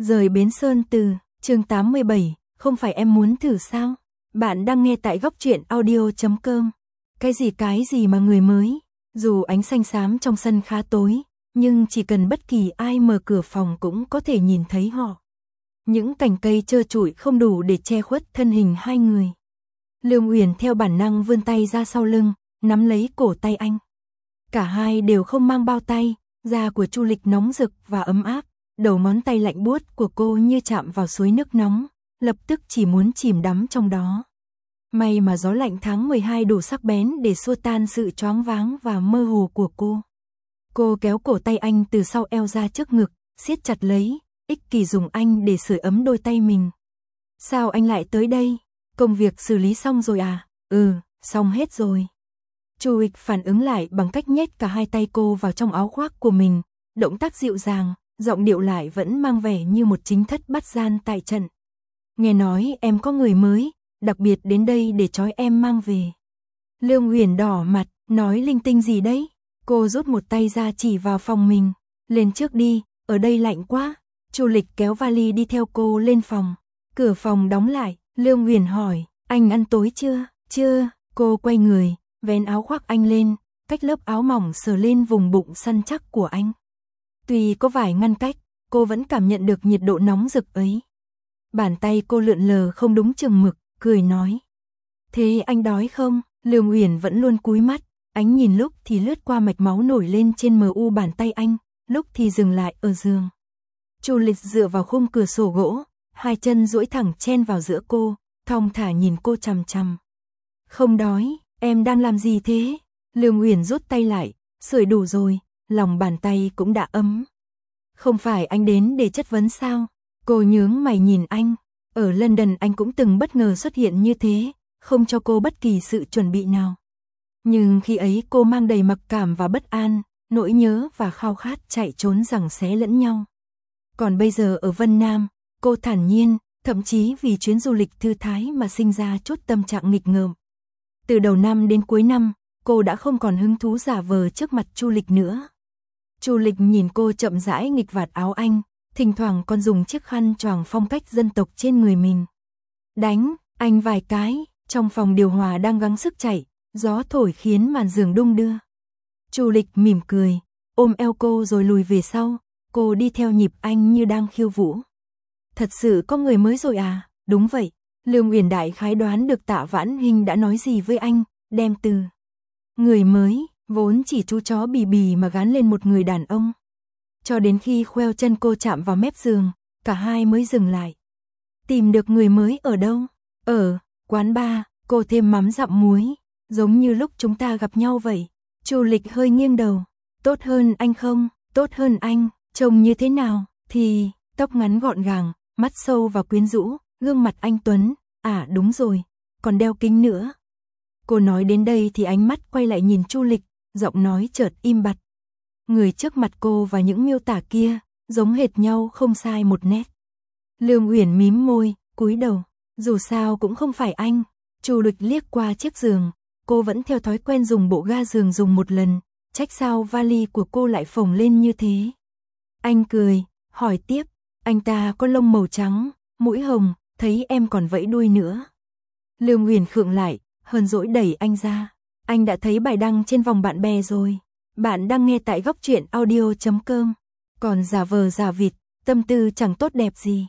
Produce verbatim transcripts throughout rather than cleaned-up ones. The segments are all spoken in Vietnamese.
Rời Bến Sơn từ, chương tám mươi bảy, không phải em muốn thử sao? Bạn đang nghe tại góc truyện audio chấm com. Cái gì cái gì mà người mới? Dù ánh xanh xám trong sân khá tối, nhưng chỉ cần bất kỳ ai mở cửa phòng cũng có thể nhìn thấy họ. Những cành cây trơ trụi không đủ để che khuất thân hình hai người. Lương Uyển theo bản năng vươn tay ra sau lưng, nắm lấy cổ tay anh. Cả hai đều không mang bao tay, da của Chu Lịch nóng rực và ấm áp, đầu ngón tay lạnh buốt của cô như chạm vào suối nước nóng, lập tức chỉ muốn chìm đắm trong đó. May mà gió lạnh tháng mười hai đủ sắc bén để xua tan sự choáng váng và mơ hồ của cô. Cô kéo cổ tay anh từ sau eo ra trước ngực, siết chặt lấy, ích kỷ dùng anh để sưởi ấm đôi tay mình. Sao anh lại tới đây? Công việc xử lý xong rồi à? Ừ, xong hết rồi. Chu Lịch phản ứng lại bằng cách nhét cả hai tay cô vào trong áo khoác của mình, động tác dịu dàng, giọng điệu lại vẫn mang vẻ như một chính thất bắt gian tại trận. Nghe nói em có người mới, đặc biệt đến đây để trói em mang về. Lương Uyển đỏ mặt, nói linh tinh gì đấy? Cô rút một tay ra chỉ vào phòng mình. Lên trước đi, ở đây lạnh quá. Chu Lịch kéo vali đi theo cô lên phòng. Cửa phòng đóng lại, Lương Uyển hỏi, anh ăn tối chưa? Chưa, cô quay người, vén áo khoác anh lên, cách lớp áo mỏng sờ lên vùng bụng săn chắc của anh. Tuy có vài ngăn cách, cô vẫn cảm nhận được nhiệt độ nóng rực ấy. Bàn tay cô lượn lờ không đúng chừng mực, cười nói. Thế anh đói không? Lương Uyển vẫn luôn cúi mắt, ánh nhìn lúc thì lướt qua mạch máu nổi lên trên mờ u bàn tay anh, lúc thì dừng lại ở giường. Chu Lịch dựa vào khung cửa sổ gỗ, hai chân duỗi thẳng chen vào giữa cô, thong thả nhìn cô chằm chằm. Không đói, em đang làm gì thế? Lương Uyển rút tay lại, sưởi đủ rồi, lòng bàn tay cũng đã ấm. Không phải anh đến để chất vấn sao? Cô nhướng mày nhìn anh. Ở London anh cũng từng bất ngờ xuất hiện như thế, không cho cô bất kỳ sự chuẩn bị nào. Nhưng khi ấy cô mang đầy mặc cảm và bất an, nỗi nhớ và khao khát chạy trốn giằng xé lẫn nhau. Còn bây giờ ở Vân Nam, cô thản nhiên, thậm chí vì chuyến du lịch thư thái mà sinh ra chút tâm trạng nghịch ngợm. Từ đầu năm đến cuối năm, cô đã không còn hứng thú giả vờ trước mặt Chu Lịch nữa. Chu Lịch nhìn cô chậm rãi nghịch vạt áo anh, thỉnh thoảng còn dùng chiếc khăn choàng phong cách dân tộc trên người mình. Đánh, anh vài cái, trong phòng điều hòa đang gắng sức chạy, gió thổi khiến màn giường đung đưa. Chu Lịch mỉm cười, ôm eo cô rồi lùi về sau, cô đi theo nhịp anh như đang khiêu vũ. Thật sự có người mới rồi à? Đúng vậy. Lương Uyển đại khái đoán được Tạ Vãn Hinh đã nói gì với anh, đem từ người mới, vốn chỉ chú chó bì bì mà gán lên một người đàn ông. Cho đến khi khoeo chân cô chạm vào mép giường, cả hai mới dừng lại. Tìm được người mới ở đâu? Ở quán bar, cô thêm mắm dặm muối, giống như lúc chúng ta gặp nhau vậy. Chu Lịch hơi nghiêng đầu. Tốt hơn anh không? Tốt hơn anh, trông như thế nào? Thì, tóc ngắn gọn gàng, mắt sâu và quyến rũ, gương mặt anh tuấn. À đúng rồi, còn đeo kính nữa. Cô nói đến đây thì ánh mắt quay lại nhìn Chu Lịch, giọng nói chợt im bặt. Người trước mặt cô và những miêu tả kia, giống hệt nhau không sai một nét. Lương Uyển mím môi, cúi đầu. Dù sao cũng không phải anh. Chu Lịch liếc qua chiếc giường, cô vẫn theo thói quen dùng bộ ga giường dùng một lần, trách sao vali của cô lại phồng lên như thế. Anh cười, hỏi tiếp, anh ta có lông màu trắng, mũi hồng, thấy em còn vẫy đuôi nữa. Lương Uyển khựng lại, hờn dỗi đẩy anh ra. Anh đã thấy bài đăng trên vòng bạn bè rồi. Bạn đang nghe tại góc truyện audio chấm com. Còn giả vờ giả vịt, tâm tư chẳng tốt đẹp gì.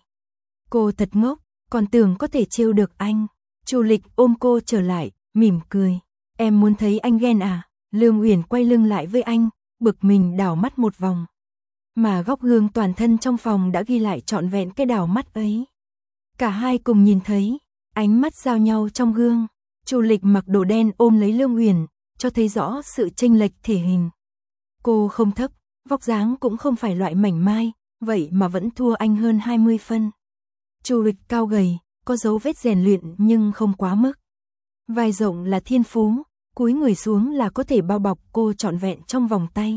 Cô thật ngốc, còn tưởng có thể trêu được anh. Chu Lịch ôm cô trở lại, mỉm cười. Em muốn thấy anh ghen à? Lương Uyển quay lưng lại với anh, bực mình đảo mắt một vòng. Mà góc gương toàn thân trong phòng đã ghi lại trọn vẹn cái đảo mắt ấy. Cả hai cùng nhìn thấy, ánh mắt giao nhau trong gương. Chu Lịch mặc đồ đen ôm lấy Lương Uyển, cho thấy rõ sự chênh lệch thể hình. Cô không thấp, vóc dáng cũng không phải loại mảnh mai, vậy mà vẫn thua anh hơn hai mươi phân. Chu Lịch cao gầy, có dấu vết rèn luyện nhưng không quá mức. Vai rộng là thiên phú, cúi người xuống là có thể bao bọc cô trọn vẹn trong vòng tay.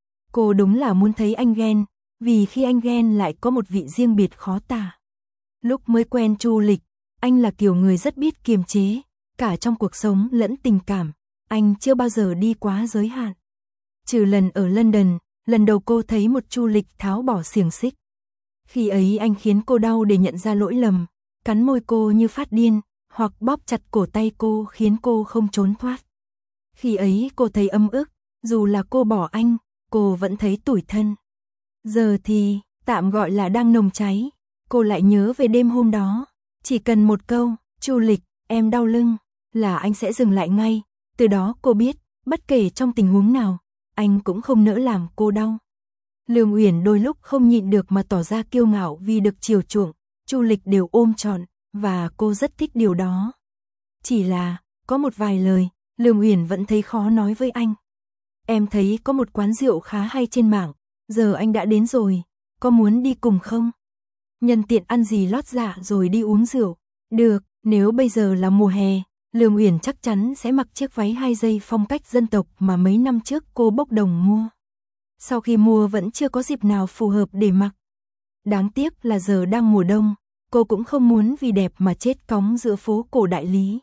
Cô đúng là muốn thấy anh ghen, vì khi anh ghen lại có một vị riêng biệt khó tả. Lúc mới quen Chu Lịch, anh là kiểu người rất biết kiềm chế, cả trong cuộc sống lẫn tình cảm, anh chưa bao giờ đi quá giới hạn. Trừ lần ở London, lần đầu cô thấy một Chu Lịch tháo bỏ xiềng xích. Khi ấy anh khiến cô đau để nhận ra lỗi lầm, cắn môi cô như phát điên, hoặc bóp chặt cổ tay cô khiến cô không trốn thoát. Khi ấy cô thấy ấm ức, dù là cô bỏ anh, cô vẫn thấy tủi thân. Giờ thì, tạm gọi là đang nồng cháy, cô lại nhớ về đêm hôm đó. Chỉ cần một câu, Chu Lịch, em đau lưng, là anh sẽ dừng lại ngay. Từ đó cô biết, bất kể trong tình huống nào, anh cũng không nỡ làm cô đau. Lương Uyển đôi lúc không nhịn được mà tỏ ra kiêu ngạo vì được chiều chuộng, Chu Lịch đều ôm trọn, và cô rất thích điều đó. Chỉ là, có một vài lời, Lương Uyển vẫn thấy khó nói với anh. Em thấy có một quán rượu khá hay trên mạng, giờ anh đã đến rồi, có muốn đi cùng không? Nhân tiện ăn gì lót dạ rồi đi uống rượu. Được, nếu bây giờ là mùa hè, Lương Uyển chắc chắn sẽ mặc chiếc váy hai dây phong cách dân tộc mà mấy năm trước cô bốc đồng mua. Sau khi mua vẫn chưa có dịp nào phù hợp để mặc. Đáng tiếc là giờ đang mùa đông, cô cũng không muốn vì đẹp mà chết cóng giữa phố cổ Đại Lý.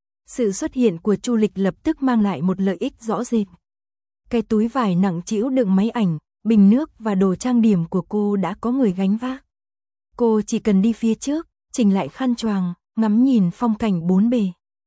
Sự xuất hiện của Chu Lịch lập tức mang lại một lợi ích rõ rệt. Cái túi vải nặng trĩu đựng máy ảnh, bình nước và đồ trang điểm của cô đã có người gánh vác. Cô chỉ cần đi phía trước, chỉnh lại khăn choàng, ngắm nhìn phong cảnh bốn bề.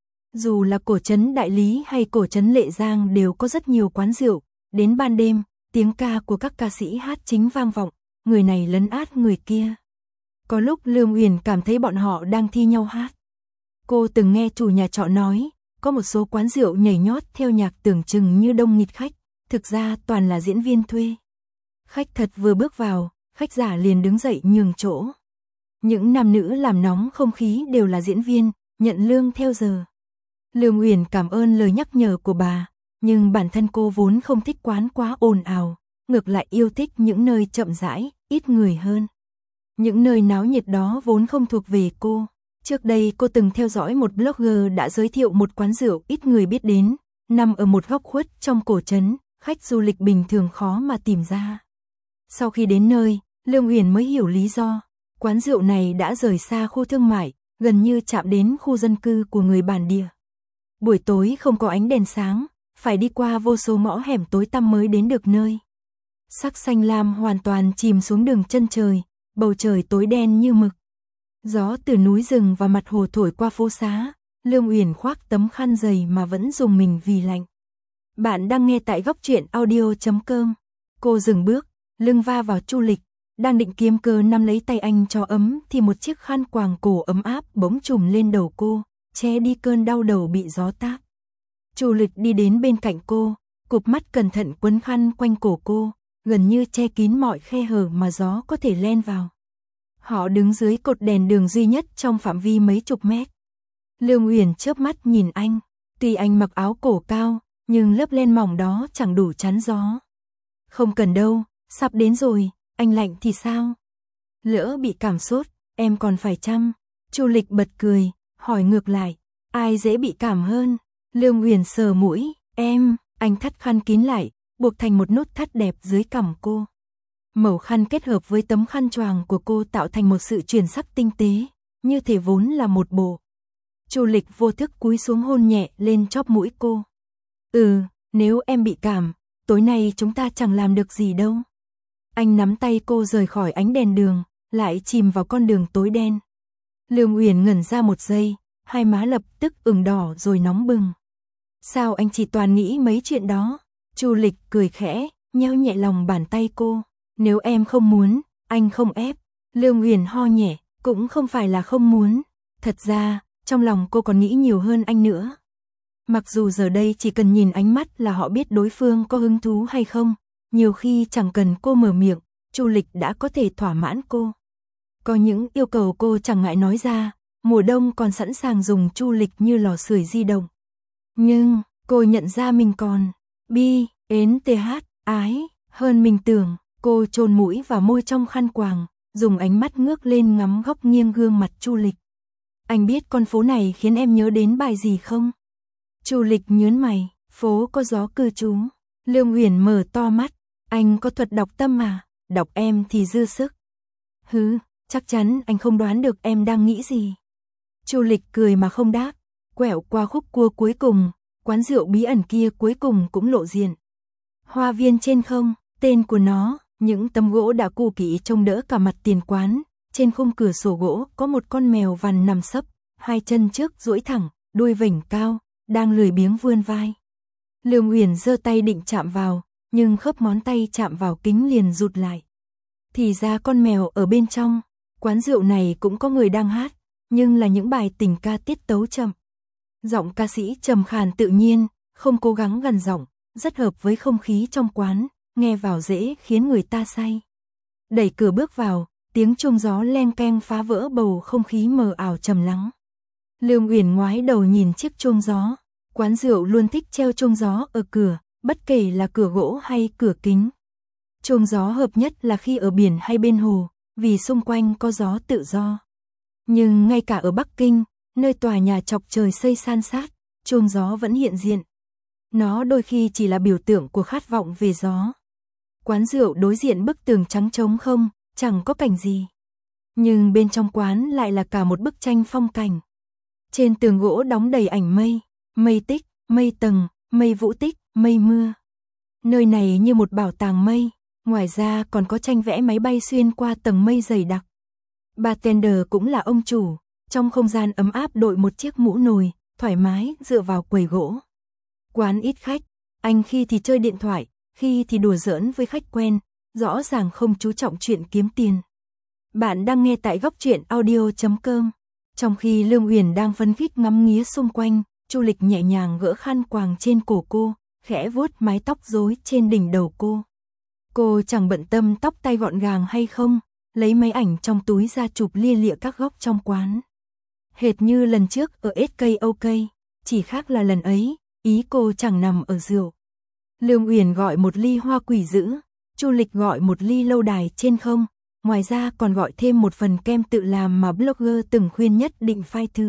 Dù là cổ trấn Đại Lý hay cổ trấn Lệ Giang đều có rất nhiều quán rượu, đến ban đêm, tiếng ca của các ca sĩ hát chính vang vọng, người này lấn át người kia. Có lúc Lương Uyển cảm thấy bọn họ đang thi nhau hát. Cô từng nghe chủ nhà trọ nói, có một số quán rượu nhảy nhót theo nhạc tưởng chừng như đông nghịt khách, thực ra toàn là diễn viên thuê. Khách thật vừa bước vào, khách giả liền đứng dậy nhường chỗ. Những nam nữ làm nóng không khí đều là diễn viên, nhận lương theo giờ. Lương Uyển cảm ơn lời nhắc nhở của bà, nhưng bản thân cô vốn không thích quán quá ồn ào, ngược lại yêu thích những nơi chậm rãi, ít người hơn. Những nơi náo nhiệt đó vốn không thuộc về cô. Trước đây cô từng theo dõi một blogger đã giới thiệu một quán rượu ít người biết đến, nằm ở một góc khuất trong cổ trấn, khách du lịch bình thường khó mà tìm ra. Sau khi đến nơi, Lương Uyển mới hiểu lý do. Quán rượu này đã rời xa khu thương mại, gần như chạm đến khu dân cư của người bản địa. Buổi tối không có ánh đèn sáng, phải đi qua vô số ngõ hẻm tối tăm mới đến được nơi. Sắc xanh lam hoàn toàn chìm xuống đường chân trời, bầu trời tối đen như mực. Gió từ núi rừng và mặt hồ thổi qua phố xá, Lương Uyển khoác tấm khăn dày mà vẫn dùng mình vì lạnh. Bạn đang nghe tại góc truyện audio chấm com. Cô dừng bước, lưng va vào Chu Lịch, đang định kiếm cơ nắm lấy tay anh cho ấm thì một chiếc khăn quàng cổ ấm áp bỗng trùm lên đầu cô, che đi cơn đau đầu bị gió táp. Chu Lịch đi đến bên cạnh cô, cụp mắt cẩn thận quấn khăn quanh cổ cô, gần như che kín mọi khe hở mà gió có thể len vào. Họ đứng dưới cột đèn đường duy nhất trong phạm vi mấy chục mét. Lương Uyển chớp mắt nhìn anh, tuy anh mặc áo cổ cao, nhưng lớp len mỏng đó chẳng đủ chắn gió. Không cần đâu, sắp đến rồi, anh lạnh thì sao? Lỡ bị cảm sốt, em còn phải chăm. Chu Lịch bật cười, hỏi ngược lại, ai dễ bị cảm hơn? Lương Uyển sờ mũi, em, anh thắt khăn kín lại, buộc thành một nút thắt đẹp dưới cằm cô. Màu khăn kết hợp với tấm khăn choàng của cô tạo thành một sự chuyển sắc tinh tế, như thể vốn là một bộ. Chu Lịch vô thức cúi xuống hôn nhẹ lên chóp mũi cô. Ừ, nếu em bị cảm, tối nay chúng ta chẳng làm được gì đâu. Anh nắm tay cô rời khỏi ánh đèn đường, lại chìm vào con đường tối đen. Lương Uyển ngẩn ra một giây, hai má lập tức ửng đỏ rồi nóng bừng. Sao anh chỉ toàn nghĩ mấy chuyện đó? Chu Lịch cười khẽ, nheo nhẹ lòng bàn tay cô. Nếu em không muốn, anh không ép. Lương Uyển ho nhẹ, cũng không phải là không muốn. Thật ra, trong lòng cô còn nghĩ nhiều hơn anh nữa. Mặc dù giờ đây chỉ cần nhìn ánh mắt là họ biết đối phương có hứng thú hay không. Nhiều khi chẳng cần cô mở miệng, Chu Lịch đã có thể thỏa mãn cô. Có những yêu cầu cô chẳng ngại nói ra, mùa đông còn sẵn sàng dùng Chu Lịch như lò sưởi di động. Nhưng, cô nhận ra mình còn bi, ến th, ái, hơn mình tưởng. Cô chôn mũi và môi trong khăn quàng, dùng ánh mắt ngước lên ngắm góc nghiêng gương mặt Chu Lịch. Anh biết con phố này khiến em nhớ đến bài gì không? Chu Lịch nhớn mày, phố có gió cư trú. Lương Uyển mở to mắt, anh có thuật đọc tâm à? Đọc em thì dư sức. Hứ, chắc chắn anh không đoán được em đang nghĩ gì. Chu Lịch cười mà không đáp, quẹo qua khúc cua cuối cùng, quán rượu bí ẩn kia cuối cùng cũng lộ diện. Hoa viên trên không, tên của nó, Những tấm gỗ đã cũ kỹ trông đỡ cả mặt tiền quán, trên khung cửa sổ gỗ có một con mèo vằn nằm sấp, hai chân trước duỗi thẳng, đuôi vểnh cao, đang lười biếng vươn vai. Lương Uyển giơ tay định chạm vào, nhưng khớp ngón tay chạm vào kính liền rụt lại. Thì ra con mèo ở bên trong, quán rượu này cũng có người đang hát, nhưng là những bài tình ca tiết tấu chậm. Giọng ca sĩ trầm khàn tự nhiên, không cố gắng gằn giọng, rất hợp với không khí trong quán, nghe vào dễ khiến người ta say. Đẩy cửa bước vào, tiếng chuông gió len keng phá vỡ bầu không khí mờ ảo trầm lắng. Lương Uyển ngoái đầu nhìn chiếc chuông gió, quán rượu luôn thích treo chuông gió ở cửa, bất kể là cửa gỗ hay cửa kính. Chuông gió hợp nhất là khi ở biển hay bên hồ, vì xung quanh có gió tự do. Nhưng ngay cả ở Bắc Kinh, nơi tòa nhà chọc trời xây san sát, chuông gió vẫn hiện diện. Nó đôi khi chỉ là biểu tượng của khát vọng về gió. Quán rượu đối diện bức tường trắng trống không, chẳng có cảnh gì. Nhưng bên trong quán lại là cả một bức tranh phong cảnh. Trên tường gỗ đóng đầy ảnh mây, mây tích, mây tầng, mây vũ tích, mây mưa. Nơi này như một bảo tàng mây, ngoài ra còn có tranh vẽ máy bay xuyên qua tầng mây dày đặc. Bartender cũng là ông chủ, trong không gian ấm áp đội một chiếc mũ nồi, thoải mái dựa vào quầy gỗ. Quán ít khách, anh khi thì chơi điện thoại, khi thì đùa giỡn với khách quen, rõ ràng không chú trọng chuyện kiếm tiền. Bạn đang nghe tại góc truyện audio chấm com. Trong khi Lương Uyển đang phấn khích ngắm nghía xung quanh, Chu Lịch nhẹ nhàng gỡ khăn quàng trên cổ cô, khẽ vuốt mái tóc rối trên đỉnh đầu cô. Cô chẳng bận tâm tóc tay gọn gàng hay không, lấy máy ảnh trong túi ra chụp lia lịa các góc trong quán. Hệt như lần trước ở ét ca o ca, chỉ khác là lần ấy, ý cô chẳng nằm ở rượu. Lương Uyển gọi một ly hoa quỷ dữ, Chu Lịch gọi một ly lâu đài trên không, ngoài ra còn gọi thêm một phần kem tự làm mà blogger từng khuyên nhất định phải thử.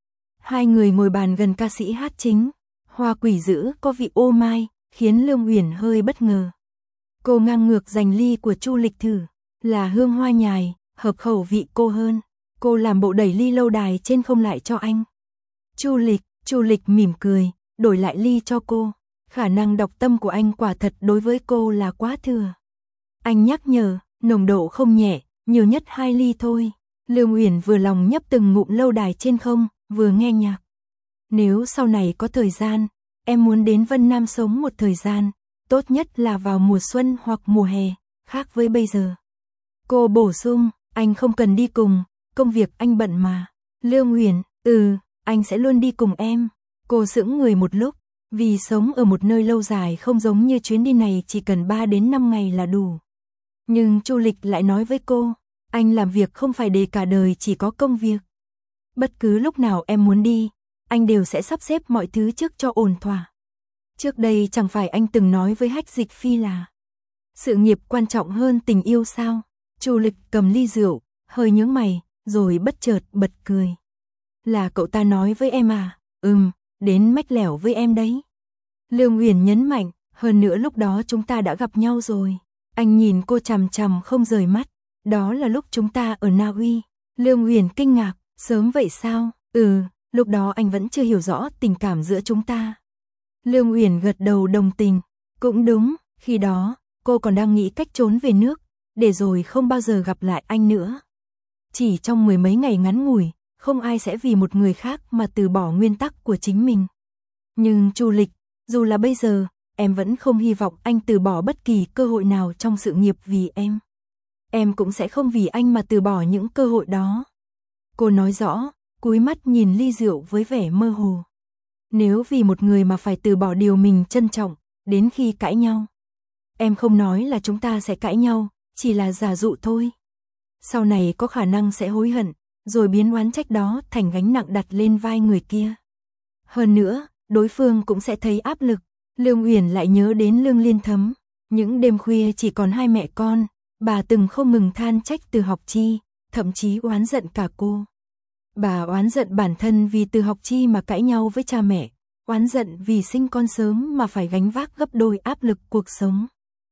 Hai người ngồi bàn gần ca sĩ hát chính, hoa quỷ dữ có vị ô mai, khiến Lương Uyển hơi bất ngờ. Cô ngang ngược giành ly của Chu Lịch thử, là hương hoa nhài, hợp khẩu vị cô hơn. Cô làm bộ đẩy ly lâu đài trên không lại cho anh. Chu Lịch, Chu Lịch mỉm cười, đổi lại ly cho cô. Khả năng đọc tâm của anh quả thật đối với cô là quá thừa. Anh nhắc nhở, nồng độ không nhẹ, nhiều nhất hai ly thôi. Lương Uyển vừa lòng nhấp từng ngụm lâu đài trên không, vừa nghe nhạc. Nếu sau này có thời gian, em muốn đến Vân Nam sống một thời gian, tốt nhất là vào mùa xuân hoặc mùa hè, khác với bây giờ. Cô bổ sung, anh không cần đi cùng, công việc anh bận mà. Lương Uyển, ừ, anh sẽ luôn đi cùng em. Cô sững người một lúc, vì sống ở một nơi lâu dài không giống như chuyến đi này chỉ cần ba đến năm ngày là đủ. Nhưng Chu Lịch lại nói với cô, anh làm việc không phải để cả đời chỉ có công việc. Bất cứ lúc nào em muốn đi, anh đều sẽ sắp xếp mọi thứ trước cho ổn thỏa. Trước đây chẳng phải anh từng nói với Hách Dịch Phi là sự nghiệp quan trọng hơn tình yêu sao? Chu Lịch cầm ly rượu, hơi nhướng mày, rồi bất chợt bật cười. Là cậu ta nói với em à? Ừm, đến mách lẻo với em đấy. Lương Uyển nhấn mạnh, hơn nữa lúc đó chúng ta đã gặp nhau rồi. Anh nhìn cô chằm chằm không rời mắt. Đó là lúc chúng ta ở Na Uy. Lương Uyển kinh ngạc, sớm vậy sao? Ừ, lúc đó anh vẫn chưa hiểu rõ tình cảm giữa chúng ta. Lương Uyển gật đầu đồng tình. Cũng đúng, khi đó, cô còn đang nghĩ cách trốn về nước, để rồi không bao giờ gặp lại anh nữa. Chỉ trong mười mấy ngày ngắn ngủi, không ai sẽ vì một người khác mà từ bỏ nguyên tắc của chính mình. Nhưng Chu Lịch, dù là bây giờ, em vẫn không hy vọng anh từ bỏ bất kỳ cơ hội nào trong sự nghiệp vì em. Em cũng sẽ không vì anh mà từ bỏ những cơ hội đó. Cô nói rõ, cúi mắt nhìn ly rượu với vẻ mơ hồ. Nếu vì một người mà phải từ bỏ điều mình trân trọng, đến khi cãi nhau. Em không nói là chúng ta sẽ cãi nhau, chỉ là giả dụ thôi. Sau này có khả năng sẽ hối hận, rồi biến oán trách đó thành gánh nặng đặt lên vai người kia. Hơn nữa, đối phương cũng sẽ thấy áp lực. Lương Uyển lại nhớ đến Lương Liên Thấm. Những đêm khuya chỉ còn hai mẹ con, bà từng không ngừng than trách Từ Học Chi, thậm chí oán giận cả cô. Bà oán giận bản thân vì Từ Học Chi mà cãi nhau với cha mẹ, oán giận vì sinh con sớm mà phải gánh vác gấp đôi áp lực cuộc sống.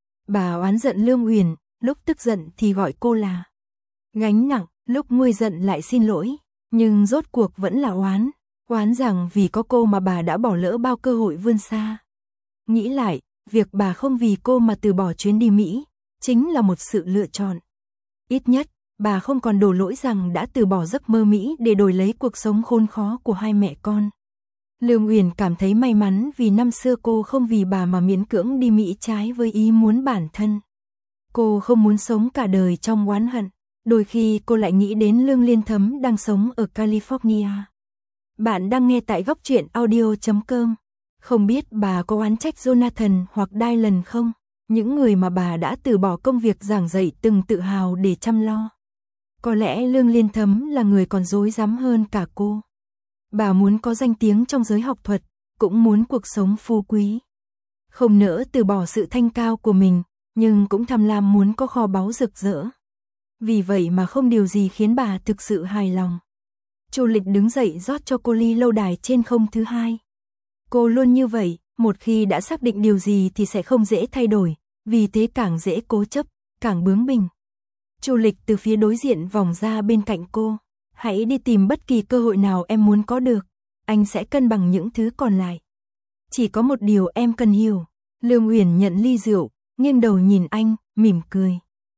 Bà oán giận Lương Uyển, lúc tức giận thì gọi cô là gánh nặng, lúc nguôi giận lại xin lỗi, nhưng rốt cuộc vẫn là oán, oán rằng vì có cô mà bà đã bỏ lỡ bao cơ hội vươn xa. Nghĩ lại, việc bà không vì cô mà từ bỏ chuyến đi Mỹ, chính là một sự lựa chọn. Ít nhất, bà không còn đổ lỗi rằng đã từ bỏ giấc mơ Mỹ để đổi lấy cuộc sống khốn khó của hai mẹ con. Lương Uyển cảm thấy may mắn vì năm xưa cô không vì bà mà miễn cưỡng đi Mỹ trái với ý muốn bản thân. Cô không muốn sống cả đời trong oán hận, đôi khi cô lại nghĩ đến Lương Liên Thấm đang sống ở California. Bạn đang nghe tại góc truyện audio chấm com. Không biết bà có oán trách Jonathan hoặc Dylan không? Những người mà bà đã từ bỏ công việc giảng dạy từng tự hào để chăm lo. Có lẽ Lương Liên Thấm là người còn rối rắm hơn cả cô. Bà muốn có danh tiếng trong giới học thuật, cũng muốn cuộc sống phú quý. Không nỡ từ bỏ sự thanh cao của mình, nhưng cũng tham lam muốn có kho báu rực rỡ. Vì vậy mà không điều gì khiến bà thực sự hài lòng. Chu Lịch đứng dậy rót cho cô ly lâu đài trên không thứ hai. Cô luôn như vậy, một khi đã xác định điều gì thì sẽ không dễ thay đổi, vì thế càng dễ cố chấp, càng bướng bỉnh. Chu Lịch từ phía đối diện vòng ra bên cạnh cô. Hãy đi tìm bất kỳ cơ hội nào em muốn có được, anh sẽ cân bằng những thứ còn lại. Chỉ có một điều em cần hiểu. Lương Uyển nhận ly rượu, nghiêng đầu nhìn anh, mỉm cười.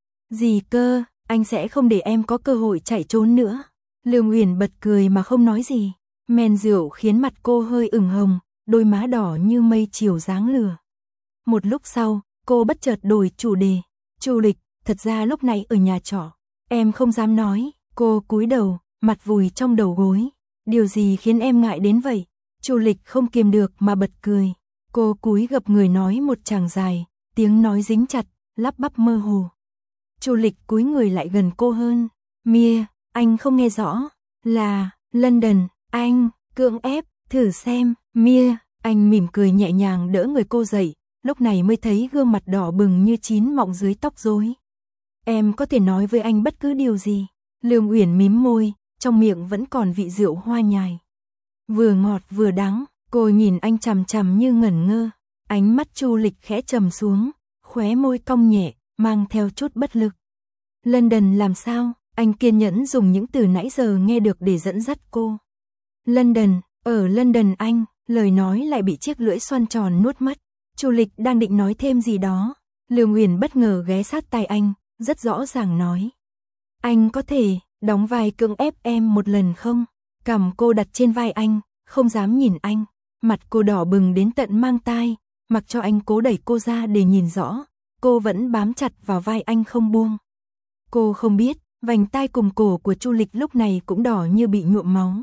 Gì cơ, anh sẽ không để em có cơ hội chạy trốn nữa. Lương Uyển bật cười mà không nói gì. Men rượu khiến mặt cô hơi ửng hồng, đôi má đỏ như mây chiều dáng lửa. Một lúc sau, cô bất chợt đổi chủ đề. Chu Lịch, thật ra lúc này ở nhà trọ, em không dám nói. Cô cúi đầu, mặt vùi trong đầu gối. Điều gì khiến em ngại đến vậy? Chu Lịch không kiềm được mà bật cười. Cô cúi gập người nói một tràng dài, tiếng nói dính chặt, lắp bắp mơ hồ. Chu Lịch cúi người lại gần cô hơn. Mia, anh không nghe rõ. Là, London, anh, cưỡng ép, thử xem. Mia, anh mỉm cười nhẹ nhàng đỡ người cô dậy, lúc này mới thấy gương mặt đỏ bừng như chín mọng dưới tóc rối. Em có thể nói với anh bất cứ điều gì. Lương Uyển mím môi, trong miệng vẫn còn vị rượu hoa nhài. Vừa ngọt vừa đắng, cô nhìn anh chằm chằm như ngẩn ngơ. Ánh mắt Chu Lịch khẽ trầm xuống, khóe môi cong nhẹ, mang theo chút bất lực. London làm sao? Anh kiên nhẫn dùng những từ nãy giờ nghe được để dẫn dắt cô. London, ở London anh, lời nói lại bị chiếc lưỡi xoăn tròn nuốt mất. Chu Lịch đang định nói thêm gì đó. Lương Uyển bất ngờ ghé sát tai anh, rất rõ ràng nói. Anh có thể đóng vai cưỡng ép em một lần không? Cằm cô đặt trên vai anh, không dám nhìn anh. Mặt cô đỏ bừng đến tận mang tai, mặc cho anh cố đẩy cô ra để nhìn rõ. Cô vẫn bám chặt vào vai anh không buông. Cô không biết, vành tai cùng cổ của Chu Lịch lúc này cũng đỏ như bị nhuộm máu.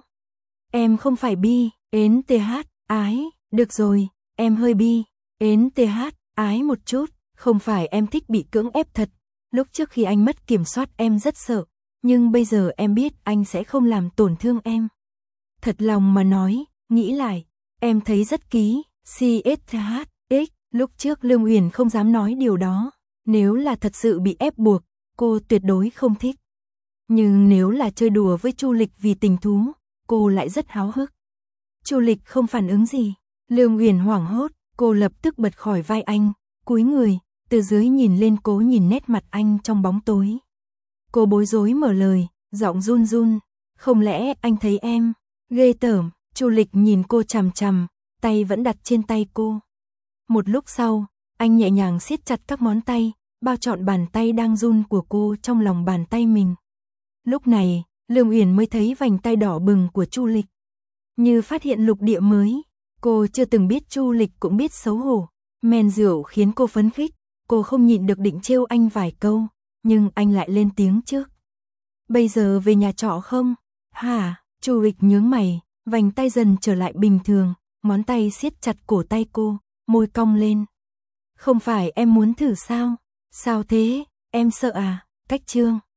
Em không phải bi, ến th, ái, được rồi, em hơi bi, ến th, ái một chút, không phải em thích bị cưỡng ép thật. Lúc trước khi anh mất kiểm soát em rất sợ, nhưng bây giờ em biết anh sẽ không làm tổn thương em. Thật lòng mà nói, nghĩ lại, em thấy rất ký, chh, x, lúc trước Lương Uyển không dám nói điều đó. Nếu là thật sự bị ép buộc, cô tuyệt đối không thích. Nhưng nếu là chơi đùa với Chu Lịch vì tình thú, cô lại rất háo hức. Chu Lịch không phản ứng gì. Lương Uyển hoảng hốt, cô lập tức bật khỏi vai anh, cúi người, từ dưới nhìn lên cố nhìn nét mặt anh trong bóng tối. Cô bối rối mở lời, giọng run run. Không lẽ anh thấy em ghê tởm? Chu Lịch nhìn cô chằm chằm, tay vẫn đặt trên tay cô. Một lúc sau, anh nhẹ nhàng siết chặt các ngón tay, bao trọn bàn tay đang run của cô trong lòng bàn tay mình. Lúc này, Lương Uyển mới thấy vành tay đỏ bừng của Chu Lịch. Như phát hiện lục địa mới, cô chưa từng biết Chu Lịch cũng biết xấu hổ. Men rượu khiến cô phấn khích, cô không nhịn được định trêu anh vài câu, nhưng anh lại lên tiếng trước. Bây giờ về nhà trọ không? Hả? Chu Lịch nhướng mày, vành tay dần trở lại bình thường, ngón tay siết chặt cổ tay cô, môi cong lên. Không phải em muốn thử sao? Sao thế? Em sợ à? Cách chương